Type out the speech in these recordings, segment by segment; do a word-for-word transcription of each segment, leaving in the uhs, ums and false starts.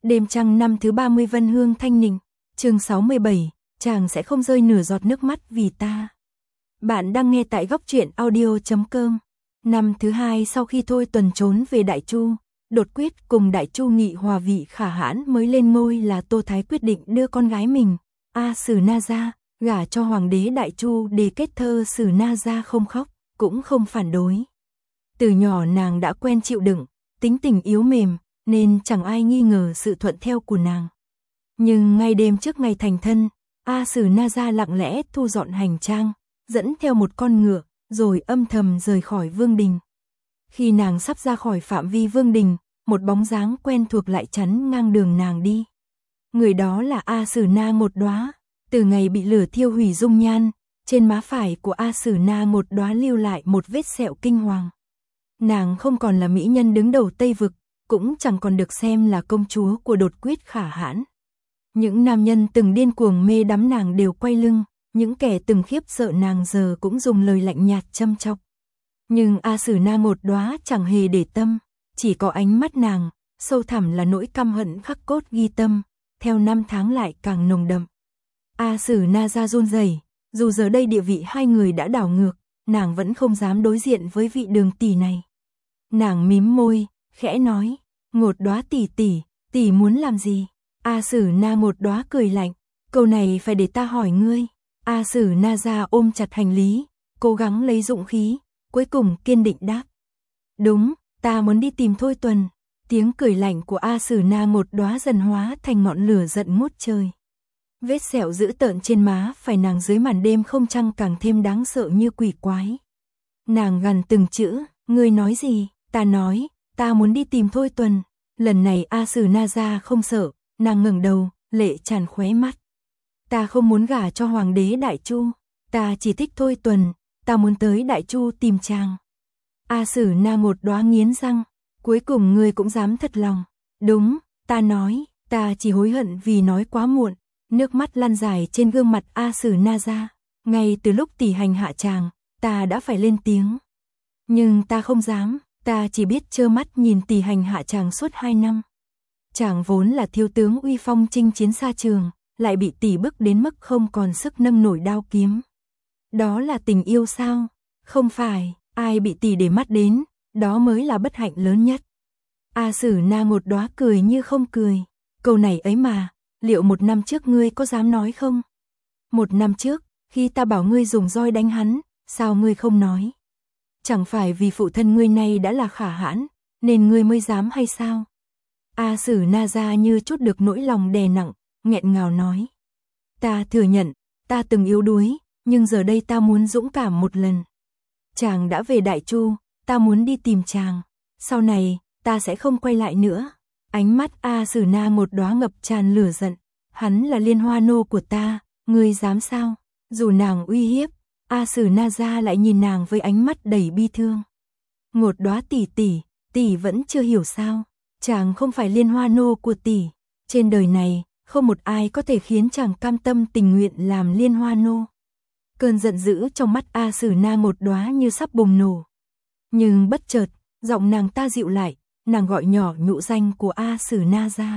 Đêm trăng năm thứ ba mươi Vân Hương Thanh Ninh, chương sáu mươi bảy, chàng sẽ không rơi nửa giọt nước mắt vì ta. Bạn đang nghe tại góc truyện audio chấm com. Năm thứ hai sau khi Thôi Tuần trốn về Đại Chu, đột quyết cùng Đại Chu nghị hòa vị khả hãn mới lên ngôi là Tô Thái quyết định đưa con gái mình, A Sử Na Gia, gả cho hoàng đế Đại Chu để kết thơ. Sử Na Gia không khóc, cũng không phản đối. Từ nhỏ nàng đã quen chịu đựng, tính tình yếu mềm, nên chẳng ai nghi ngờ sự thuận theo của nàng. Nhưng ngay đêm trước ngày thành thân, A Sử Na Gia lặng lẽ thu dọn hành trang, dẫn theo một con ngựa, rồi âm thầm rời khỏi vương đình. Khi nàng sắp ra khỏi phạm vi vương đình, một bóng dáng quen thuộc lại chắn ngang đường nàng đi. Người đó là A Sử Na Một Đóa. Từ ngày bị lửa thiêu hủy dung nhan, trên má phải của A Sử Na Một Đóa lưu lại một vết sẹo kinh hoàng. Nàng không còn là mỹ nhân đứng đầu Tây Vực, cũng chẳng còn được xem là công chúa của đột quyết khả hãn. Những nam nhân từng điên cuồng mê đắm nàng đều quay lưng, những kẻ từng khiếp sợ nàng giờ cũng dùng lời lạnh nhạt châm chọc. Nhưng A Sử Na Một Đóa chẳng hề để tâm, chỉ có ánh mắt nàng, sâu thẳm là nỗi căm hận khắc cốt ghi tâm, theo năm tháng lại càng nồng đậm. A Sử Na Gia run rẩy, dù giờ đây địa vị hai người đã đảo ngược, nàng vẫn không dám đối diện với vị đường tỷ này. Nàng mím môi, khẽ nói, Một Đóa tỷ tỷ, tỷ muốn làm gì? A Sử Na Một Đóa cười lạnh, câu này phải để ta hỏi ngươi. A Sử Na Gia ôm chặt hành lý, cố gắng lấy dũng khí, cuối cùng kiên định đáp. Đúng, ta muốn đi tìm Thôi Tuần. Tiếng cười lạnh của A Sử Na Một Đóa dần hóa thành ngọn lửa giận ngút trời. Vết sẹo dữ tợn trên má phải nàng dưới màn đêm không trăng càng thêm đáng sợ như quỷ quái. Nàng gằn từng chữ, ngươi nói gì? Ta nói, ta muốn đi tìm Thôi Tuần. Lần này A Sử Na Gia không sợ, nàng ngẩng đầu, lệ tràn khóe mắt. Ta không muốn gả cho hoàng đế Đại Chu, ta chỉ thích Thôi Tuần, ta muốn tới Đại Chu tìm chàng. A Sử Na Một Đóa nghiến răng, cuối cùng ngươi cũng dám thật lòng. Đúng, ta nói, ta chỉ hối hận vì nói quá muộn. Nước mắt lăn dài trên gương mặt A Sử Na Gia. Ngay từ lúc tỷ hành hạ chàng, ta đã phải lên tiếng. Nhưng ta không dám, ta chỉ biết trơ mắt nhìn tỷ hành hạ chàng suốt hai năm. Chàng vốn là thiếu tướng uy phong chinh chiến xa trường, lại bị tỷ bức đến mức không còn sức nâng nổi đao kiếm. Đó là tình yêu sao? Không phải, ai bị tỷ để mắt đến, đó mới là bất hạnh lớn nhất. A Sử Na Một Đóa cười như không cười. Câu này ấy mà, liệu một năm trước ngươi có dám nói không? Một năm trước, khi ta bảo ngươi dùng roi đánh hắn, sao ngươi không nói? Chẳng phải vì phụ thân ngươi nay đã là khả hãn, nên ngươi mới dám hay sao? A Sử Na Gia như chút được nỗi lòng đè nặng, nghẹn ngào nói. Ta thừa nhận, ta từng yếu đuối, nhưng giờ đây ta muốn dũng cảm một lần. Chàng đã về Đại Chu, ta muốn đi tìm chàng. Sau này, ta sẽ không quay lại nữa. Ánh mắt A Sử Na Một Đóa ngập tràn lửa giận. Hắn là Liên Hoa nô của ta, ngươi dám sao? Dù nàng uy hiếp, A Sử Na Gia lại nhìn nàng với ánh mắt đầy bi thương. Một Đóa tỷ tỷ, tỷ vẫn chưa hiểu sao? Chàng không phải Liên Hoa nô của tỷ. Trên đời này, không một ai có thể khiến chàng cam tâm tình nguyện làm Liên Hoa nô. Cơn giận dữ trong mắt A Sử Na Một Đóa như sắp bùng nổ. Nhưng bất chợt, giọng nàng ta dịu lại, nàng gọi nhỏ nhũ danh của A Sử Na Gia.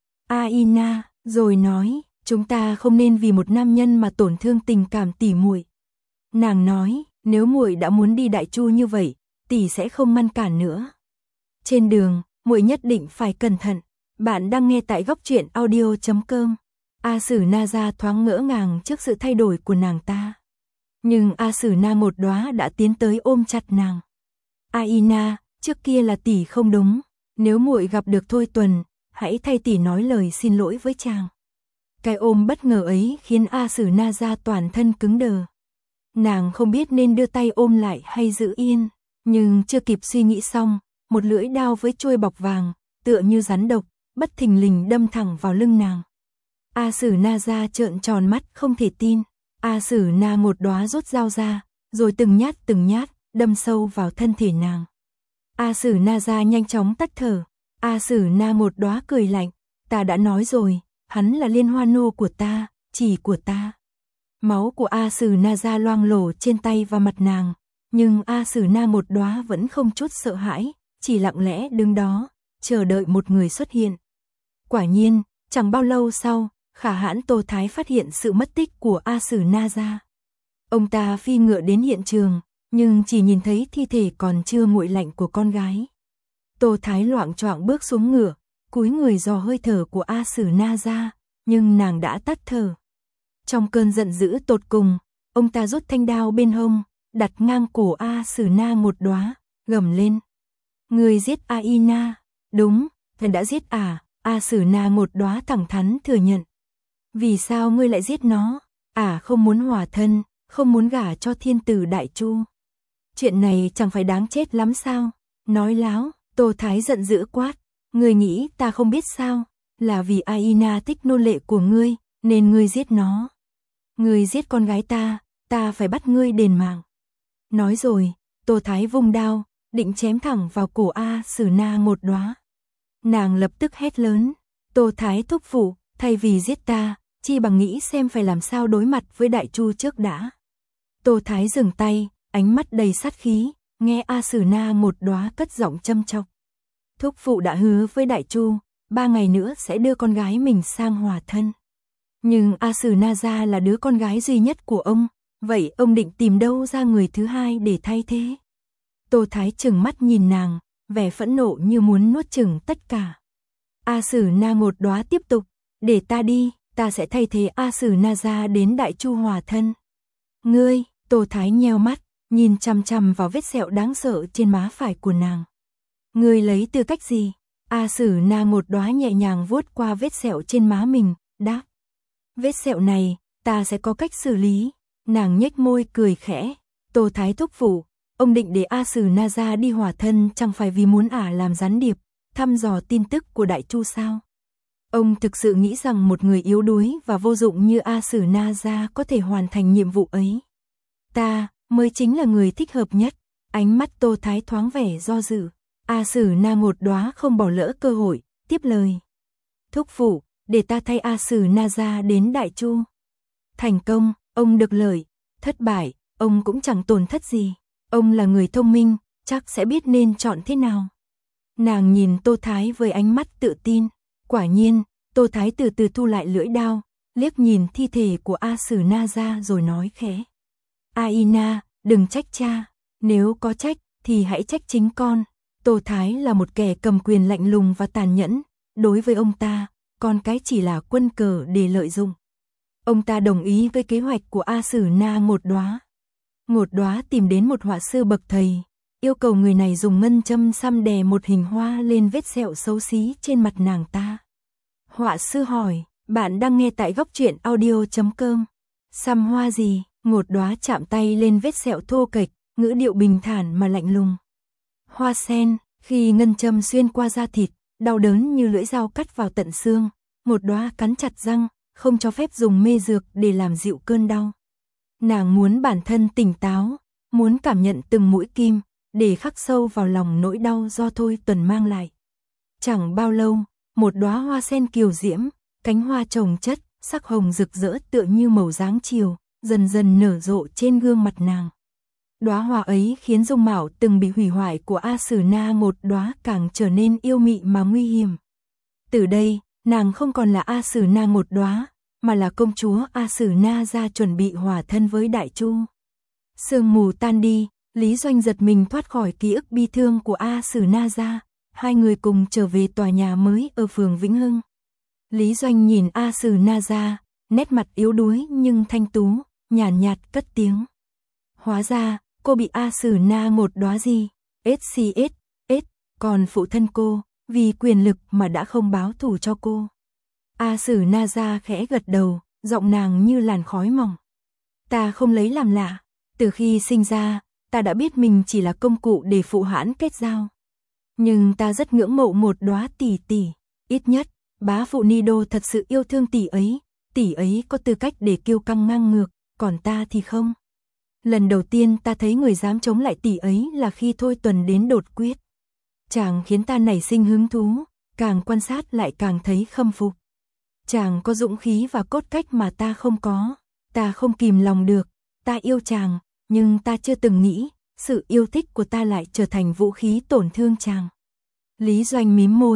A Ina, rồi nói, chúng ta không nên vì một nam nhân mà tổn thương tình cảm tỷ muội. Nàng nói, nếu muội đã muốn đi Đại Chu như vậy, tỷ sẽ không ngăn cản nữa. Trên đường, muội nhất định phải cẩn thận. Bạn đang nghe tại góc truyện audio chấm com. A Sử Na Gia thoáng ngỡ ngàng trước sự thay đổi của nàng ta. Nhưng A Sử Na Một Đóa đã tiến tới ôm chặt nàng. A Ina, trước kia là tỷ không đúng. Nếu muội gặp được Thôi Tuần, hãy thay tỷ nói lời xin lỗi với chàng. Cái ôm bất ngờ ấy khiến A Sử Na Gia toàn thân cứng đờ. Nàng không biết nên đưa tay ôm lại hay giữ yên. Nhưng chưa kịp suy nghĩ xong, một lưỡi đao với chuôi bọc vàng, tựa như rắn độc, bất thình lình đâm thẳng vào lưng nàng. A Sử Na Gia trợn tròn mắt không thể tin. A Sử Na Một Đóa rút dao ra, rồi từng nhát từng nhát, đâm sâu vào thân thể nàng. A Sử Na Gia nhanh chóng tắt thở. A Sử Na Một Đóa cười lạnh, ta đã nói rồi, hắn là Liên Hoa nô của ta, chỉ của ta. Máu của A Sử Na Gia loang lổ trên tay và mặt nàng, nhưng A Sử Na Một Đóa vẫn không chút sợ hãi, chỉ lặng lẽ đứng đó, chờ đợi một người xuất hiện. Quả nhiên, chẳng bao lâu sau, Khả Hãn Tô Thái phát hiện sự mất tích của A Sử Na Gia. Ông ta phi ngựa đến hiện trường, nhưng chỉ nhìn thấy thi thể còn chưa nguội lạnh của con gái. Tô Thái loạng choạng bước xuống ngựa, cúi người dò hơi thở của A Sử Na Gia, nhưng nàng đã tắt thở. Trong cơn giận dữ tột cùng, ông ta rút thanh đao bên hông, đặt ngang cổ A Sử Na một đóa, gầm lên. Người giết Aina, đúng, thần đã giết à, A Sử Na một đóa thẳng thắn thừa nhận. Vì sao ngươi lại giết nó? À không muốn hòa thân, không muốn gả cho thiên tử Đại Chu. Chuyện này chẳng phải đáng chết lắm sao? Nói láo, Tô Thái giận dữ quát. Ngươi nghĩ ta không biết sao? Là vì Aina thích nô lệ của ngươi, nên ngươi giết nó. Ngươi giết con gái ta, ta phải bắt ngươi đền mạng. Nói rồi, Tô Thái vung đao, định chém thẳng vào cổ A Sử Na một đóa. Nàng lập tức hét lớn. Tô Thái thúc phụ, thay vì giết ta, chi bằng nghĩ xem phải làm sao đối mặt với Đại Chu trước đã. Tô Thái dừng tay, ánh mắt đầy sát khí, nghe A Sử Na một đóa cất giọng châm chọc. Thúc phụ đã hứa với Đại Chu, ba ngày nữa sẽ đưa con gái mình sang hòa thân. Nhưng A Sử Na Gia là đứa con gái duy nhất của ông, vậy ông định tìm đâu ra người thứ hai để thay thế? Tô Thái trừng mắt nhìn nàng, vẻ phẫn nộ như muốn nuốt chửng tất cả. A Sử Na một đóa tiếp tục, để ta đi, ta sẽ thay thế A Sử Na Gia đến Đại Chu hòa thân. Ngươi, Tô Thái nheo mắt, nhìn chằm chằm vào vết sẹo đáng sợ trên má phải của nàng. Ngươi lấy tư cách gì? A Sử Na một đóa nhẹ nhàng vuốt qua vết sẹo trên má mình, đáp. Vết sẹo này, ta sẽ có cách xử lý. Nàng nhếch môi cười khẽ. Tô Thái thúc phụ, ông định để A Sử Na Gia đi hòa thân chẳng phải vì muốn ả làm gián điệp, thăm dò tin tức của Đại Chu sao? Ông thực sự nghĩ rằng một người yếu đuối và vô dụng như A Sử Na Gia có thể hoàn thành nhiệm vụ ấy? Ta mới chính là người thích hợp nhất. Ánh mắt Tô Thái thoáng vẻ do dự. A Sử Na một đóa không bỏ lỡ cơ hội, tiếp lời. Thúc phụ, để ta thay A Sử Na Gia đến Đại Chu. Thành công, ông được lợi. Thất bại, ông cũng chẳng tổn thất gì. Ông là người thông minh, chắc sẽ biết nên chọn thế nào. Nàng nhìn Tô Thái với ánh mắt tự tin. Quả nhiên, Tô Thái từ từ thu lại lưỡi đao, liếc nhìn thi thể của A Sử Na Gia rồi nói khẽ. Aina, đừng trách cha. Nếu có trách, thì hãy trách chính con. Tô Thái là một kẻ cầm quyền lạnh lùng và tàn nhẫn. Đối với ông ta, con cái chỉ là quân cờ để lợi dụng. Ông ta đồng ý với kế hoạch của A Sử Na một đóa. Một đóa tìm đến một họa sư bậc thầy, yêu cầu người này dùng ngân châm xăm đè một hình hoa lên vết sẹo xấu xí trên mặt nàng ta. Họa sư hỏi, bạn đang nghe tại góc truyện audio chấm com. Xăm hoa gì? Một đóa chạm tay lên vết sẹo thô kệch, ngữ điệu bình thản mà lạnh lùng. Hoa sen, khi ngân châm xuyên qua da thịt, đau đớn như lưỡi dao cắt vào tận xương. Một đóa cắn chặt răng, không cho phép dùng mê dược để làm dịu cơn đau. Nàng muốn bản thân tỉnh táo, muốn cảm nhận từng mũi kim, để khắc sâu vào lòng nỗi đau do Thôi Tuần mang lại. Chẳng bao lâu, một đóa hoa sen kiều diễm, cánh hoa chồng chất, sắc hồng rực rỡ tựa như màu dáng chiều, dần dần nở rộ trên gương mặt nàng. Đóa hoa ấy khiến dung mạo từng bị hủy hoại của A Sử Na một đóa càng trở nên yêu mị mà nguy hiểm. Từ đây, nàng không còn là A Sử Na một đóa, mà là công chúa A Sử Na Gia chuẩn bị hòa thân với Đại Chu. Sương mù tan đi, Lý Doanh giật mình thoát khỏi ký ức bi thương của A Sử Na Gia, hai người cùng trở về tòa nhà mới ở phường Vĩnh Hưng. Lý Doanh nhìn A Sử Na Gia, nét mặt yếu đuối nhưng thanh tú, nhàn nhạt cất tiếng. Hóa ra, cô bị A Sử Na một đóa gì? ét xê ét, ét, còn phụ thân cô, vì quyền lực mà đã không báo thù cho cô. A Sử Na Gia khẽ gật đầu, giọng nàng như làn khói mỏng. Ta không lấy làm lạ, từ khi sinh ra, ta đã biết mình chỉ là công cụ để phụ hãn kết giao. Nhưng ta rất ngưỡng mộ một đóa tỷ tỷ, ít nhất, bá phụ Ni Đô thật sự yêu thương tỷ ấy, tỷ ấy có tư cách để kiêu căng ngang ngược, còn ta thì không. Lần đầu tiên ta thấy người dám chống lại tỷ ấy là khi Thôi Tuần đến đột quyết. Chàng khiến ta nảy sinh hứng thú, càng quan sát lại càng thấy khâm phục. Chàng có dũng khí và cốt cách mà ta không có, ta không kìm lòng được, ta yêu chàng, nhưng ta chưa từng nghĩ, sự yêu thích của ta lại trở thành vũ khí tổn thương chàng. Lý Doanh mím môi,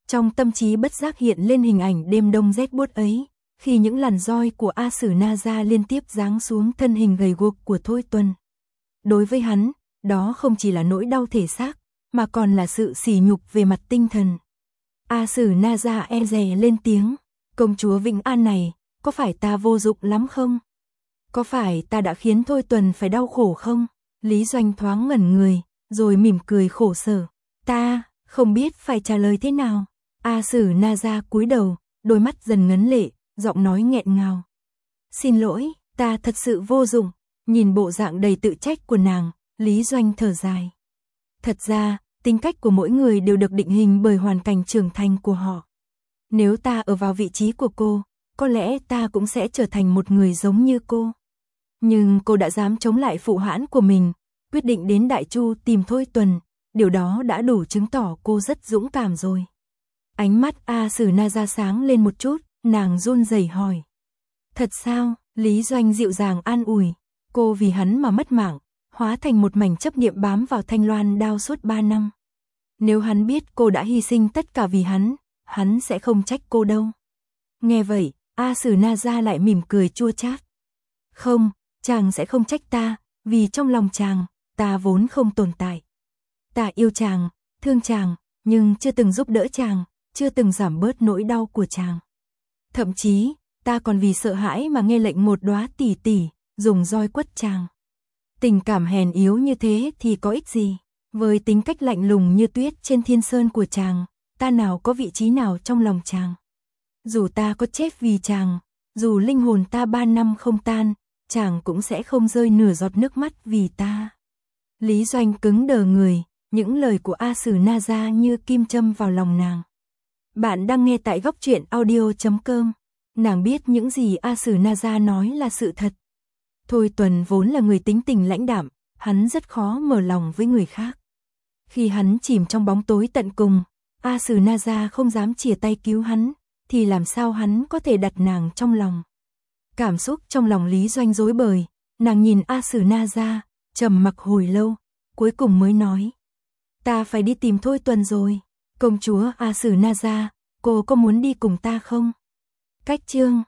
Trong tâm trí bất giác hiện lên hình ảnh đêm đông rét buốt ấy, khi những làn roi của A Sử Na Gia liên tiếp giáng xuống thân hình gầy guộc của Thôi Tuần. Đối với hắn, đó không chỉ là nỗi đau thể xác, mà còn là sự sỉ nhục về mặt tinh thần. A Sử Na Gia e dè lên tiếng, công chúa Vĩnh An này, có phải ta vô dụng lắm không? Có phải ta đã khiến Thôi Tuần phải đau khổ không? Lý Doanh thoáng ngẩn người, rồi mỉm cười khổ sở. Ta, không biết phải trả lời thế nào. A Sử Na Gia cúi đầu, đôi mắt dần ngấn lệ, giọng nói nghẹn ngào. Xin lỗi, ta thật sự vô dụng. Nhìn bộ dạng đầy tự trách của nàng, Lý Doanh thở dài. Thật ra, tính cách của mỗi người đều được định hình bởi hoàn cảnh trưởng thành của họ. Nếu ta ở vào vị trí của cô, có lẽ ta cũng sẽ trở thành một người giống như cô. Nhưng cô đã dám chống lại phụ hãn của mình, quyết định đến Đại Chu tìm Thôi Tuần, điều đó đã đủ chứng tỏ cô rất dũng cảm rồi. Ánh mắt A Sử Na Gia sáng lên một chút, nàng run rẩy hỏi. Thật sao? Lý Doanh dịu dàng an ủi. Cô vì hắn mà mất mạng, hóa thành một mảnh chấp niệm bám vào thanh loan đao suốt ba năm. Nếu hắn biết cô đã hy sinh tất cả vì hắn, hắn sẽ không trách cô đâu. Nghe vậy, A Sử Na Gia lại mỉm cười chua chát. Không, chàng sẽ không trách ta, vì trong lòng chàng, ta vốn không tồn tại. Ta yêu chàng, thương chàng, nhưng chưa từng giúp đỡ chàng, chưa từng giảm bớt nỗi đau của chàng. Thậm chí, ta còn vì sợ hãi mà nghe lệnh một đóa tỷ tỷ, dùng roi quất chàng. Tình cảm hèn yếu như thế thì có ích gì? Với tính cách lạnh lùng như tuyết trên thiên sơn của chàng, ta nào có vị trí nào trong lòng chàng? Dù ta có chết vì chàng, dù linh hồn ta ba năm không tan, chàng cũng sẽ không rơi nửa giọt nước mắt vì ta. Lý Doanh cứng đờ người, những lời của A Sử Na Gia như kim châm vào lòng nàng. Bạn đang nghe tại góc truyện audio chấm com. Nàng biết những gì A Sử Na Gia nói là sự thật. Thôi Tuần vốn là người tính tình lãnh đạm, hắn rất khó mở lòng với người khác. Khi hắn chìm trong bóng tối tận cùng, A Sử Na Gia không dám chìa tay cứu hắn, thì làm sao hắn có thể đặt nàng trong lòng. Cảm xúc trong lòng Lý Doanh rối bời, nàng nhìn A Sử Na Gia, trầm mặc hồi lâu, cuối cùng mới nói. Ta phải đi tìm Thôi Tuần rồi. Công chúa A Sử Na Gia, cô có muốn đi cùng ta không? Cách chương